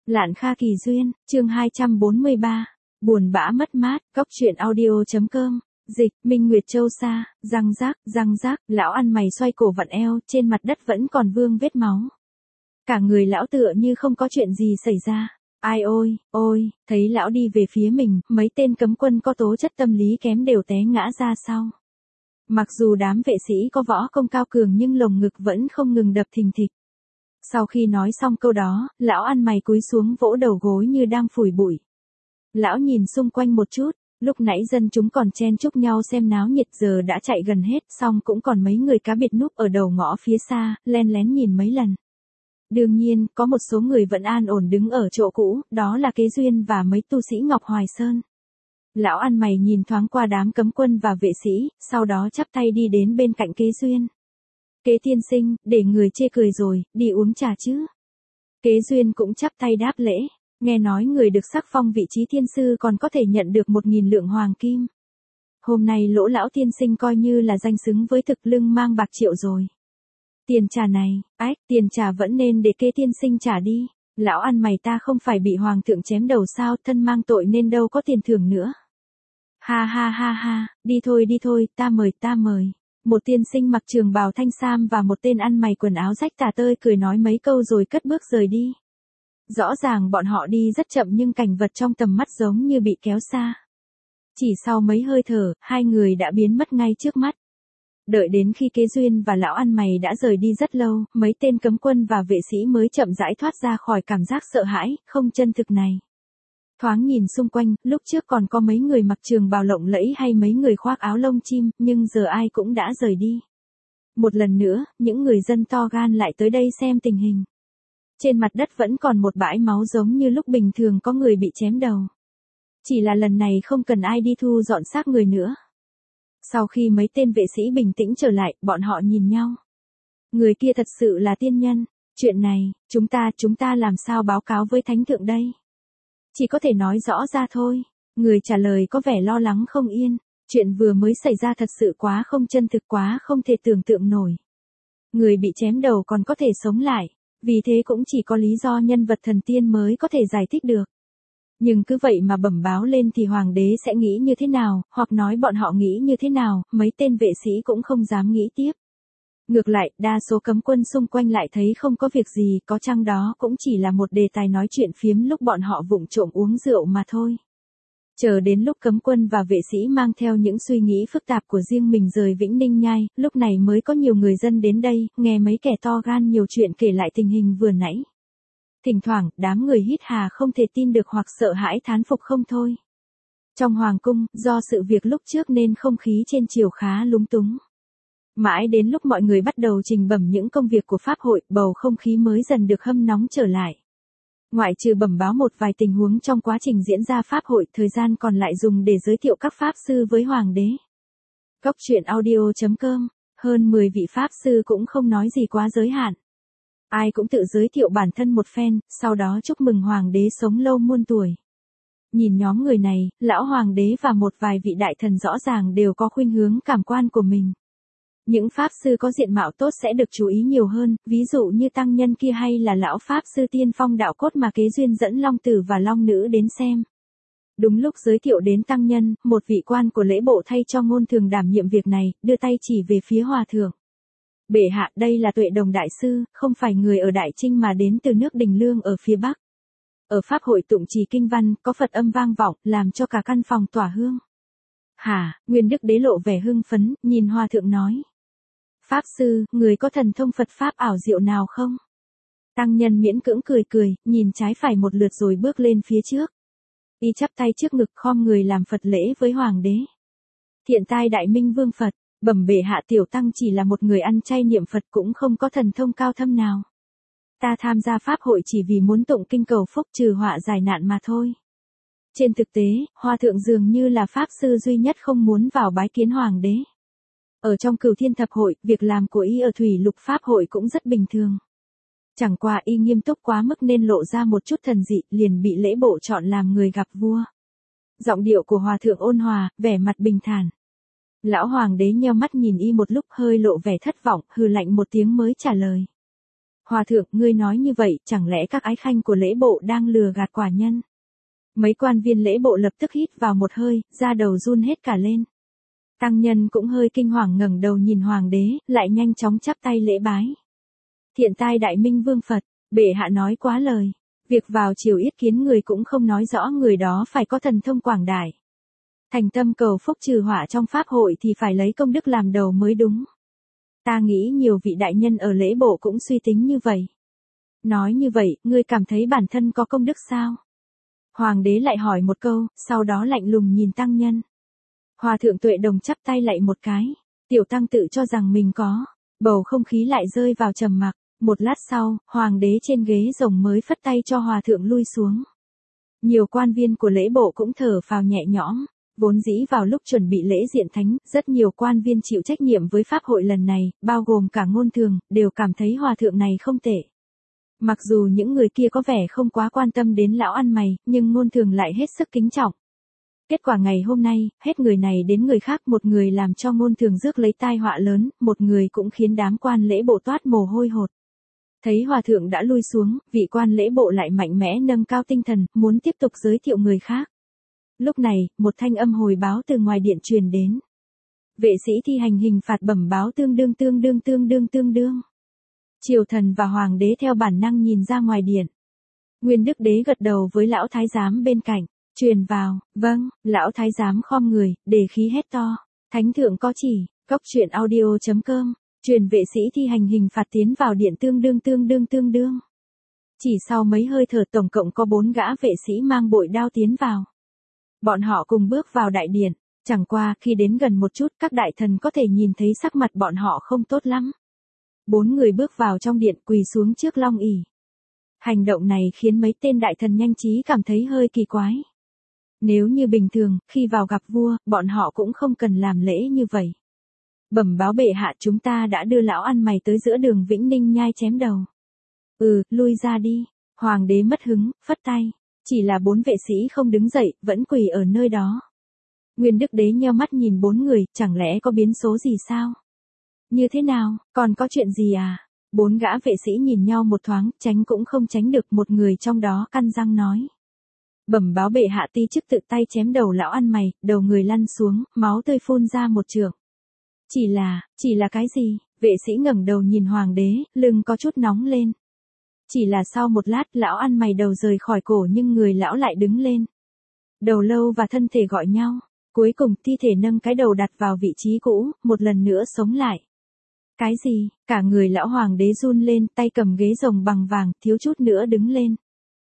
Lạn Kha Kỳ Duyên, chương 243. Buồn bã mất mát, Cóc truyện audio.com. Dịch, Minh Nguyệt Châu Sa, răng rác, lão ăn mày xoay cổ vặn eo, trên mặt đất vẫn còn vương vết máu. Cả người lão tựa như không có chuyện gì xảy ra. Ai ôi, thấy lão đi về phía mình, mấy tên cấm quân có tố chất tâm lý kém đều té ngã ra sau. Mặc dù đám vệ sĩ có võ công cao cường nhưng lồng ngực vẫn không ngừng đập thình thịch. Sau khi nói xong câu đó, lão ăn mày cúi xuống vỗ đầu gối như đang phủi bụi. Lão nhìn xung quanh một chút, lúc nãy dân chúng còn chen chúc nhau xem náo nhiệt giờ đã chạy gần hết, xong cũng còn mấy người cá biệt núp ở đầu ngõ phía xa, len lén nhìn mấy lần. Đương nhiên, có một số người vẫn an ổn đứng ở chỗ cũ, đó là Kế Duyên và mấy tu sĩ Ngọc Hoài Sơn. Lão ăn mày nhìn thoáng qua đám cấm quân và vệ sĩ, sau đó chắp tay đi đến bên cạnh Kế Duyên. Kế tiên sinh, để người chê cười rồi, đi uống trà chứ. Kế Duyên cũng chắp tay đáp lễ, nghe nói người được sắc phong vị trí thiên sư còn có thể nhận được 1.000 lượng hoàng kim. Hôm nay Lỗ lão tiên sinh coi như là danh xứng với thực lưng mang bạc triệu rồi. Tiền trà này, tiền trà vẫn nên để Kế tiên sinh trả đi. Lão ăn mày ta không phải bị hoàng thượng chém đầu sao, thân mang tội nên đâu có tiền thưởng nữa. Ha, đi thôi, ta mời. Một tiên sinh mặc trường bào thanh sam và một tên ăn mày quần áo rách tả tơi cười nói mấy câu rồi cất bước rời đi. Rõ ràng bọn họ đi rất chậm nhưng cảnh vật trong tầm mắt giống như bị kéo xa. Chỉ sau mấy hơi thở, hai người đã biến mất ngay trước mắt. Đợi đến khi Kế Duyên và lão ăn mày đã rời đi rất lâu, mấy tên cấm quân và vệ sĩ mới chậm rãi thoát ra khỏi cảm giác sợ hãi, không chân thực này. Thoáng nhìn xung quanh, lúc trước còn có mấy người mặc trường bào lộng lẫy hay mấy người khoác áo lông chim, nhưng giờ ai cũng đã rời đi. Một lần nữa, những người dân to gan lại tới đây xem tình hình. Trên mặt đất vẫn còn một bãi máu giống như lúc bình thường có người bị chém đầu. Chỉ là lần này không cần ai đi thu dọn xác người nữa. Sau khi mấy tên vệ sĩ bình tĩnh trở lại, bọn họ nhìn nhau. Người kia thật sự là tiên nhân. Chuyện này, chúng ta làm sao báo cáo với thánh thượng đây? Chỉ có thể nói rõ ra thôi. Người trả lời có vẻ lo lắng không yên. Chuyện vừa mới xảy ra thật sự quá không chân thực, quá không thể tưởng tượng nổi. Người bị chém đầu còn có thể sống lại. Vì thế cũng chỉ có lý do nhân vật thần tiên mới có thể giải thích được. Nhưng cứ vậy mà bẩm báo lên thì hoàng đế sẽ nghĩ như thế nào, hoặc nói bọn họ nghĩ như thế nào, mấy tên vệ sĩ cũng không dám nghĩ tiếp. Ngược lại, đa số cấm quân xung quanh lại thấy không có việc gì, có chăng đó cũng chỉ là một đề tài nói chuyện phiếm lúc bọn họ vụng trộm uống rượu mà thôi. Chờ đến lúc cấm quân và vệ sĩ mang theo những suy nghĩ phức tạp của riêng mình rời Vĩnh Ninh Nhai, lúc này mới có nhiều người dân đến đây, nghe mấy kẻ to gan nhiều chuyện kể lại tình hình vừa nãy. Thỉnh thoảng, đám người hít hà không thể tin được hoặc sợ hãi thán phục không thôi. Trong hoàng cung, do sự việc lúc trước nên không khí trên triều khá lúng túng. Mãi đến lúc mọi người bắt đầu trình bẩm những công việc của pháp hội, bầu không khí mới dần được hâm nóng trở lại. Ngoại trừ bẩm báo một vài tình huống trong quá trình diễn ra pháp hội, thời gian còn lại dùng để giới thiệu các pháp sư với hoàng đế. Cóc truyện audio.com, hơn 10 vị pháp sư cũng không nói gì quá giới hạn. Ai cũng tự giới thiệu bản thân một phen, sau đó chúc mừng hoàng đế sống lâu muôn tuổi. Nhìn nhóm người này, lão hoàng đế và một vài vị đại thần rõ ràng đều có khuynh hướng cảm quan của mình. Những pháp sư có diện mạo tốt sẽ được chú ý nhiều hơn, ví dụ như tăng nhân kia hay là lão pháp sư tiên phong đạo cốt mà Kế Duyên dẫn Long Tử và Long Nữ đến xem. Đúng lúc giới thiệu đến tăng nhân, một vị quan của lễ bộ thay cho Ngôn Thường đảm nhiệm việc này, đưa tay chỉ về phía hòa thượng. Bệ hạ, đây là Tuệ Đồng đại sư, không phải người ở Đại Trinh mà đến từ nước Đình Lương ở phía Bắc. Ở pháp hội tụng trì kinh văn, có Phật âm vang vọng, làm cho cả căn phòng tỏa hương. Hả? Nguyên Đức Đế lộ vẻ hưng phấn, nhìn hòa thượng nói. Pháp sư, người có thần thông Phật pháp ảo diệu nào không? Tăng nhân miễn cưỡng cười, nhìn trái phải một lượt rồi bước lên phía trước. Y chắp tay trước ngực khom người làm Phật lễ với hoàng đế. Thiện tai đại minh vương Phật, bẩm bệ hạ, tiểu tăng chỉ là một người ăn chay niệm Phật cũng không có thần thông cao thâm nào. Ta tham gia pháp hội chỉ vì muốn tụng kinh cầu phúc trừ họa giải nạn mà thôi. Trên thực tế, hòa thượng dường như là pháp sư duy nhất không muốn vào bái kiến hoàng đế. Ở trong Cửu Thiên Thập Hội, việc làm của y ở Thủy Lục Pháp Hội cũng rất bình thường. Chẳng qua y nghiêm túc quá mức nên lộ ra một chút thần dị, liền bị lễ bộ chọn làm người gặp vua. Giọng điệu của hòa thượng ôn hòa, vẻ mặt bình thản. Lão hoàng đế nheo mắt nhìn y một lúc hơi lộ vẻ thất vọng, hừ lạnh một tiếng mới trả lời. Hòa thượng, ngươi nói như vậy, chẳng lẽ các ái khanh của lễ bộ đang lừa gạt quả nhân? Mấy quan viên lễ bộ lập tức hít vào một hơi, da đầu run hết cả lên. Tăng nhân cũng hơi kinh hoàng ngẩng đầu nhìn hoàng đế, lại nhanh chóng chắp tay lễ bái. Thiện tai đại minh vương Phật, bệ hạ nói quá lời. Việc vào triều yết kiến người cũng không nói rõ người đó phải có thần thông quảng đại. Thành tâm cầu phúc trừ họa trong pháp hội thì phải lấy công đức làm đầu mới đúng. Ta nghĩ nhiều vị đại nhân ở lễ bộ cũng suy tính như vậy. Nói như vậy, ngươi cảm thấy bản thân có công đức sao? Hoàng đế lại hỏi một câu, sau đó lạnh lùng nhìn tăng nhân. Hòa thượng Tuệ Đồng chắp tay lạy một cái. Tiểu tăng tự cho rằng mình có. Bầu không khí lại rơi vào trầm mặc. Một lát sau, hoàng đế trên ghế rồng mới phất tay cho hòa thượng lui xuống. Nhiều quan viên của lễ bộ cũng thở phào nhẹ nhõm. Vốn dĩ vào lúc chuẩn bị lễ diện thánh, rất nhiều quan viên chịu trách nhiệm với pháp hội lần này, bao gồm cả Ngôn Thường, đều cảm thấy hòa thượng này không tệ. Mặc dù những người kia có vẻ không quá quan tâm đến lão ăn mày, nhưng Ngôn Thường lại hết sức kính trọng. Kết quả ngày hôm nay, hết người này đến người khác, một người làm cho Ngôn Thường rước lấy tai họa lớn, một người cũng khiến đám quan lễ bộ toát mồ hôi hột. Thấy hòa thượng đã lui xuống, vị quan lễ bộ lại mạnh mẽ nâng cao tinh thần, muốn tiếp tục giới thiệu người khác. Lúc này, một thanh âm hồi báo từ ngoài điện truyền đến. Vệ sĩ thi hành hình phạt bẩm báo tương đương. Triều thần và hoàng đế theo bản năng nhìn ra ngoài điện. Nguyên Đức Đế gật đầu với lão thái giám bên cạnh, truyền vào. Vâng, lão thái giám khom người, đề khí hét to. Thánh thượng có chỉ, cóc truyện audio.com, truyền vệ sĩ thi hành hình phạt tiến vào điện tương đương. Chỉ sau mấy hơi thở tổng cộng có 4 gã vệ sĩ mang bội đao tiến vào. Bọn họ cùng bước vào đại điện, chẳng qua khi đến gần một chút các đại thần có thể nhìn thấy sắc mặt bọn họ không tốt lắm. 4 người bước vào trong điện quỳ xuống trước long ỷ. Hành động này khiến mấy tên đại thần nhanh trí cảm thấy hơi kỳ quái. Nếu như bình thường, khi vào gặp vua, bọn họ cũng không cần làm lễ như vậy. Bẩm báo bệ hạ, chúng ta đã đưa lão ăn mày tới giữa đường Vĩnh Ninh Nhai chém đầu. Lui ra đi. Hoàng đế mất hứng, phất tay. Chỉ là 4 vệ sĩ không đứng dậy, vẫn quỳ ở nơi đó. Nguyên Đức Đế nheo mắt nhìn 4 người, chẳng lẽ có biến số gì sao? Như thế nào, còn có chuyện gì à? 4 gã vệ sĩ nhìn nhau một thoáng, tránh cũng không tránh được, một người trong đó căn răng nói. Bẩm báo bệ hạ, ti chức tự tay chém đầu lão ăn mày, đầu người lăn xuống, máu tươi phun ra một trượng. Chỉ là cái gì? Vệ sĩ ngẩng đầu nhìn hoàng đế, lưng có chút nóng lên. Chỉ là sau một lát, lão ăn mày đầu rời khỏi cổ nhưng người lão lại đứng lên. Đầu lâu và thân thể gọi nhau. Cuối cùng thi thể nâng cái đầu đặt vào vị trí cũ, một lần nữa sống lại. Cái gì? Cả người lão hoàng đế run lên, tay cầm ghế rồng bằng vàng, thiếu chút nữa đứng lên.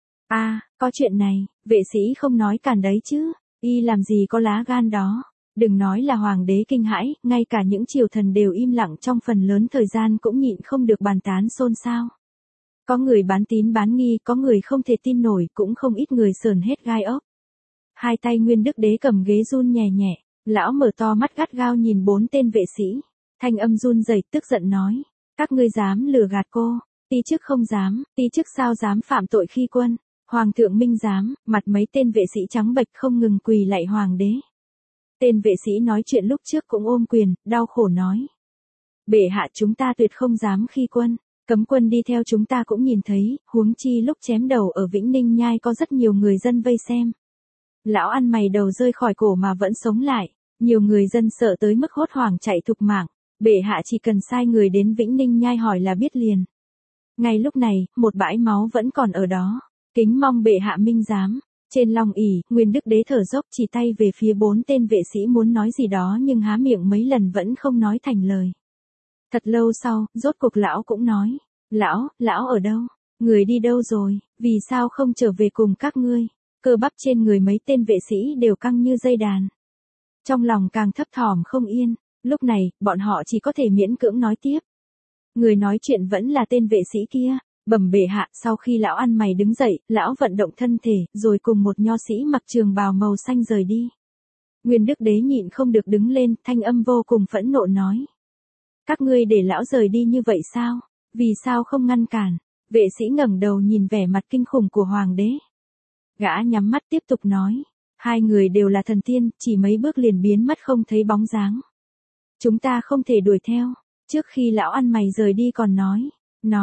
Có chuyện này, vệ sĩ không nói cản đấy chứ. Y làm gì có lá gan đó. Đừng nói là hoàng đế kinh hãi, ngay cả những triều thần đều im lặng, trong phần lớn thời gian cũng nhịn không được bàn tán xôn xao. Có người bán tín bán nghi, có người không thể tin nổi, cũng không ít người sờn hết gai ốc. Hai tay Nguyên Đức Đế cầm ghế run nhẹ nhẹ, lão mở to mắt gắt gao nhìn 4 tên vệ sĩ. Thanh âm run rẩy tức giận nói, các ngươi dám lừa gạt cô, ti chức không dám, ti chức sao dám phạm tội khi quân, hoàng thượng minh dám, mặt mấy tên vệ sĩ trắng bệch không ngừng quỳ lạy hoàng đế. Tên vệ sĩ nói chuyện lúc trước cũng ôm quyền, đau khổ nói. Bệ hạ, chúng ta tuyệt không dám khi quân, cấm quân đi theo chúng ta cũng nhìn thấy, huống chi lúc chém đầu ở Vĩnh Ninh Nhai có rất nhiều người dân vây xem. Lão ăn mày đầu rơi khỏi cổ mà vẫn sống lại, nhiều người dân sợ tới mức hốt hoảng chạy thục mạng, bệ hạ chỉ cần sai người đến Vĩnh Ninh Nhai hỏi là biết liền. Ngay lúc này, một bãi máu vẫn còn ở đó, kính mong bệ hạ minh giám. Trên long ỷ, Nguyên Đức Đế thở dốc chỉ tay về phía 4 tên vệ sĩ muốn nói gì đó nhưng há miệng mấy lần vẫn không nói thành lời. Thật lâu sau, rốt cuộc lão cũng nói, lão ở đâu? Người đi đâu rồi? Vì sao không trở về cùng các ngươi? Cơ bắp trên người mấy tên vệ sĩ đều căng như dây đàn. Trong lòng càng thấp thỏm không yên, lúc này, bọn họ chỉ có thể miễn cưỡng nói tiếp. Người nói chuyện vẫn là tên vệ sĩ kia. Bẩm bệ hạ, sau khi lão ăn mày đứng dậy, lão vận động thân thể, rồi cùng một nho sĩ mặc trường bào màu xanh rời đi. Nguyên Đức Đế nhịn không được đứng lên, thanh âm vô cùng phẫn nộ nói. Các ngươi để lão rời đi như vậy sao? Vì sao không ngăn cản? Vệ sĩ ngẩng đầu nhìn vẻ mặt kinh khủng của hoàng đế. Gã nhắm mắt tiếp tục nói. Hai người đều là thần tiên, chỉ mấy bước liền biến mất không thấy bóng dáng. Chúng ta không thể đuổi theo. Trước khi lão ăn mày rời đi còn nói,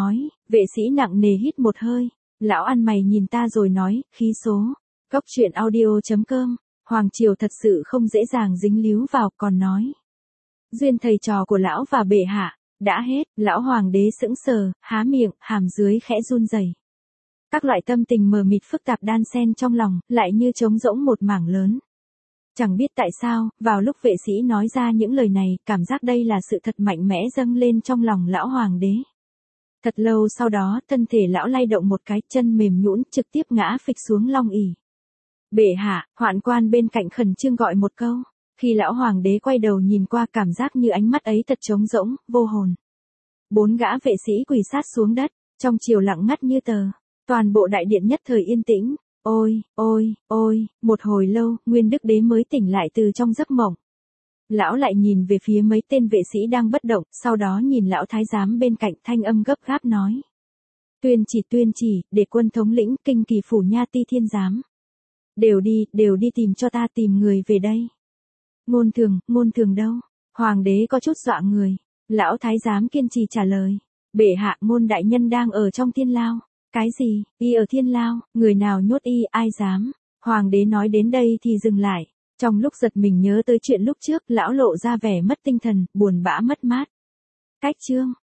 Vệ sĩ nặng nề hít một hơi. Lão ăn mày nhìn ta rồi nói, khí số. Cốc truyện audio.com. Hoàng triều thật sự không dễ dàng dính líu vào, còn nói. Duyên thầy trò của lão và bệ hạ, đã hết, lão hoàng đế sững sờ, há miệng, hàm dưới khẽ run rẩy. Các loại tâm tình mờ mịt phức tạp đan xen trong lòng, lại như trống rỗng một mảng lớn. Chẳng biết tại sao, vào lúc vệ sĩ nói ra những lời này, cảm giác đây là sự thật mạnh mẽ dâng lên trong lòng lão hoàng đế. Thật lâu sau đó, thân thể lão lay động một cái, chân mềm nhũn, trực tiếp ngã phịch xuống long ỷ. Bệ hạ, hoạn quan bên cạnh khẩn trương gọi một câu. Khi lão hoàng đế quay đầu nhìn qua, cảm giác như ánh mắt ấy thật trống rỗng, vô hồn. 4 gã vệ sĩ quỳ sát xuống đất, trong chiều lặng ngắt như tờ. Toàn bộ đại điện nhất thời yên tĩnh. Ôi, ôi, ôi, một hồi lâu, Nguyên Đức Đế mới tỉnh lại từ trong giấc mộng. Lão lại nhìn về phía mấy tên vệ sĩ đang bất động, sau đó nhìn lão thái giám bên cạnh, thanh âm gấp gáp nói. Tuyên chỉ, để quân thống lĩnh Kinh Kỳ phủ Nha Ti Thiên giám. Đều đi tìm cho ta, tìm người về đây. Ngôn thường đâu? Hoàng đế có chút dọa người. Lão thái giám kiên trì trả lời. Bệ hạ, Ngôn đại nhân đang ở trong thiên lao. Cái gì? Y ở thiên lao? Người nào nhốt y, ai dám? Hoàng đế nói đến đây thì dừng lại. Trong lúc giật mình nhớ tới chuyện lúc trước, lão lộ ra vẻ mất tinh thần, buồn bã mất mát. Cách chương